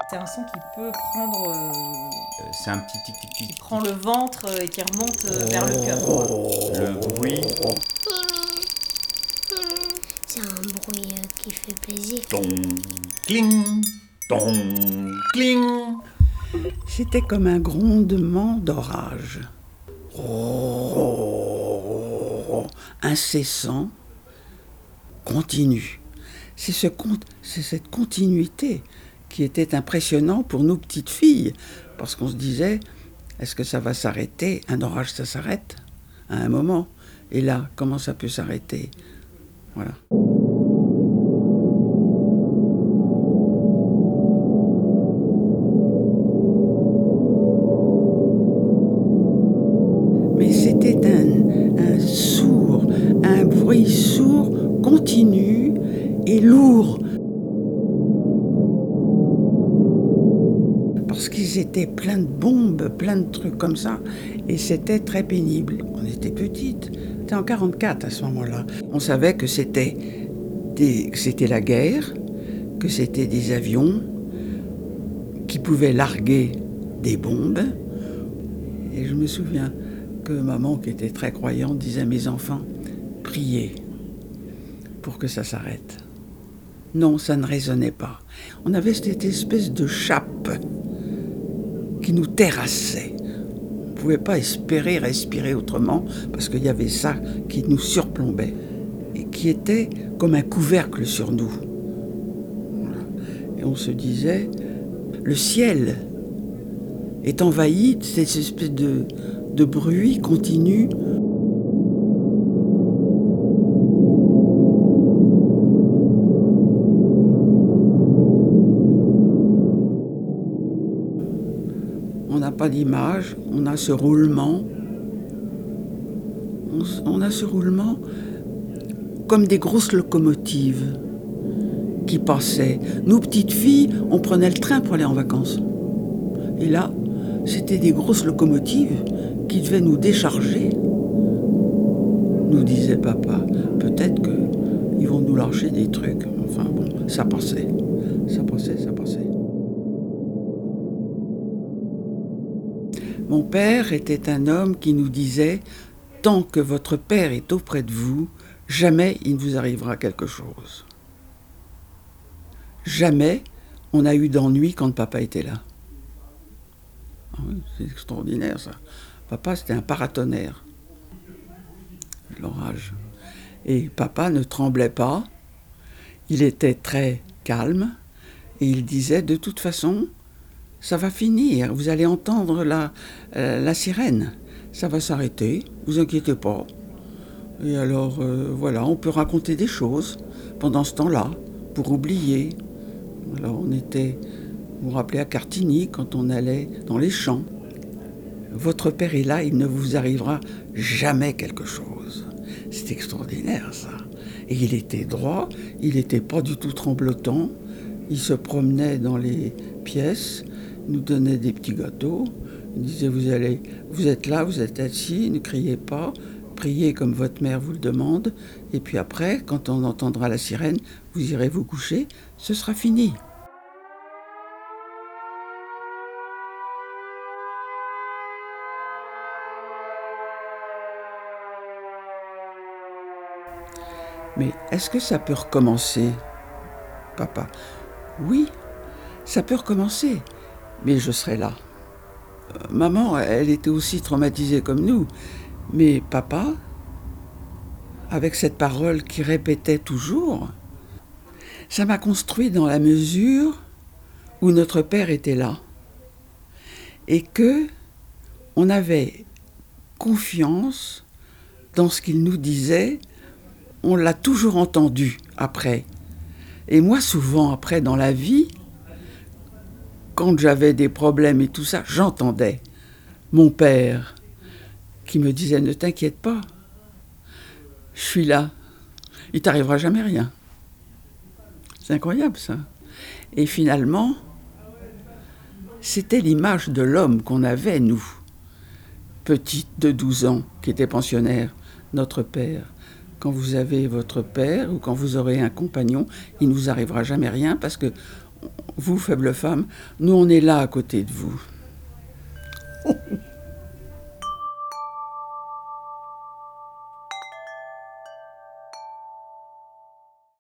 C'est un son qui peut prendre, C'est un petit tic-tic-tic. qui prend le ventre et qui remonte vers le cœur, quoi. Le bruit. C'est un bruit qui fait plaisir. Ton, cling, ton, cling. C'était comme un grondement d'orage. Incessant, continu. C'est cette continuité qui était impressionnante pour nous petites filles, parce qu'on se disait, est-ce que ça va s'arrêter ? Un orage, ça s'arrête à un moment. Et là, comment ça peut s'arrêter ? Voilà. Mais c'était un bruit sourd, continu et lourd. Parce qu'ils étaient plein de bombes, plein de trucs comme ça, et c'était très pénible. On était petites, c'était en 1944 à ce moment-là. On savait que c'était la guerre, que c'était des avions qui pouvaient larguer des bombes. Et je me souviens que maman, qui était très croyante, disait à mes enfants, priez pour que ça s'arrête. Non, ça ne résonnait pas. On avait cette espèce de chape qui nous terrassait. On ne pouvait pas espérer respirer autrement parce qu'il y avait ça qui nous surplombait et qui était comme un couvercle sur nous. Voilà. Et on se disait, le ciel est envahi de cette espèce de bruit continu. On n'a pas d'image, on a ce roulement. On a ce roulement comme des grosses locomotives qui passaient. Nous, petites filles, on prenait le train pour aller en vacances. Et là, c'était des grosses locomotives qui devaient nous décharger. Nous disait papa, peut-être qu'ils vont nous lâcher des trucs. Enfin bon, ça passait. Ça passait. Mon père était un homme qui nous disait « Tant que votre père est auprès de vous, jamais il ne vous arrivera quelque chose. » Jamais on a eu d'ennui quand papa était là. Ah oui, c'est extraordinaire ça. Papa, c'était un paratonnerre. L'orage. Et papa ne tremblait pas. Il était très calme. Et il disait, de toute façon, ça va finir. Vous allez entendre la sirène. Ça va s'arrêter. Vous inquiétez pas. Et alors, voilà, on peut raconter des choses pendant ce temps-là, pour oublier. Alors, on était, vous vous rappelez, à Cartigny, quand on allait dans les champs. Votre père est là, il ne vous arrivera jamais quelque chose. C'est extraordinaire, ça. Et il était droit, il n'était pas du tout tremblotant. Il se promenait dans les pièces, nous donnait des petits gâteaux. Il disait, vous êtes là, vous êtes assis, ne criez pas, priez comme votre mère vous le demande. Et puis après, quand on entendra la sirène, vous irez vous coucher, ce sera fini. Mais est-ce que ça peut recommencer, papa ? Oui, ça peut recommencer, mais je serai là. Maman, elle était aussi traumatisée comme nous, mais papa, avec cette parole qu'il répétait toujours, ça m'a construit dans la mesure où notre père était là et que on avait confiance dans ce qu'il nous disait. On l'a toujours entendu après. Et moi, souvent, après, dans la vie, quand j'avais des problèmes et tout ça, j'entendais mon père qui me disait « Ne t'inquiète pas, je suis là, il t'arrivera jamais rien. » C'est incroyable, ça. Et finalement, c'était l'image de l'homme qu'on avait, nous, petite de 12 ans, qui était pensionnaire, notre père. Quand vous avez votre père ou quand vous aurez un compagnon, il ne vous arrivera jamais rien parce que vous, faible femme, nous on est là à côté de vous.